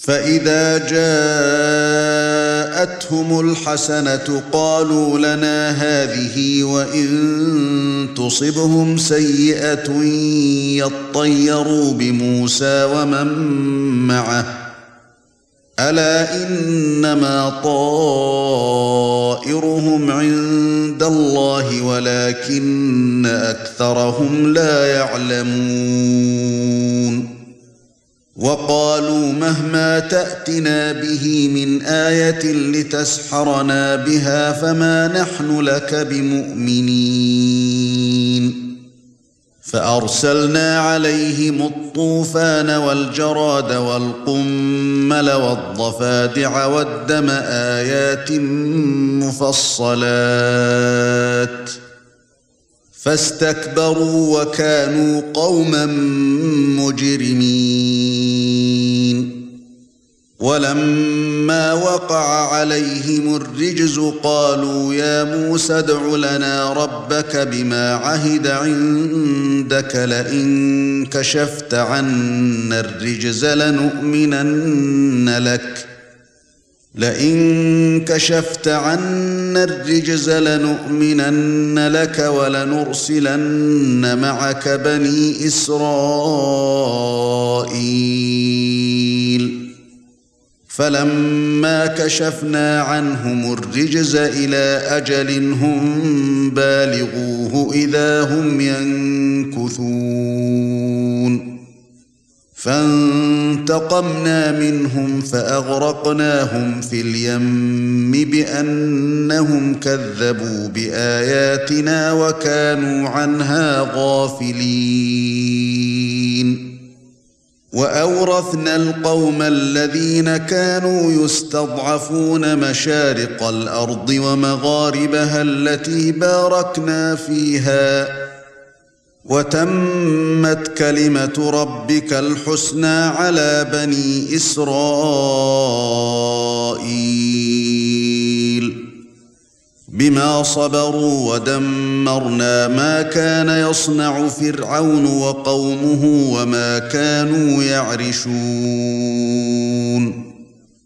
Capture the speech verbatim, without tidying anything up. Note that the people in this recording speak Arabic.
فإذا جاءتهم الحسنة قالوا لنا هذه وإن تصبهم سيئة يطيروا بموسى ومن معه ألا إنما طائرهم عند الله ولكن أكثرهم لا يعلمون وقالوا مهما تأتنا به من آية لتسحرنا بها فما نحن لك بمؤمنين فأرسلنا عليهم الطوفان والجراد والقمل والضفادع والدم آيات مفصلات فاستكبروا وكانوا قوما مجرمين ولما وقع عليهم الرجز قالوا يا موسى ادع لنا ربك بما عهد عندك لئن كشفت عنا الرجز لنؤمنن لك لئن كشفت عنا الرجز لنؤمنن لك ولنرسلن معك بني إسرائيل فلما كشفنا عنهم الرجز إلى أجل هم بالغوه إذا هم ينكثون فانتقمنا منهم فأغرقناهم في اليم بأنهم كذبوا بآياتنا وكانوا عنها غافلين وأورثنا القوم الذين كانوا يستضعفون مشارق الأرض ومغاربها التي باركنا فيها وتمت كلمة ربك الحسنى على بني إسرائيل بما صبروا ودمرنا ما كان يصنع فرعون وقومه وما كانوا يعرشون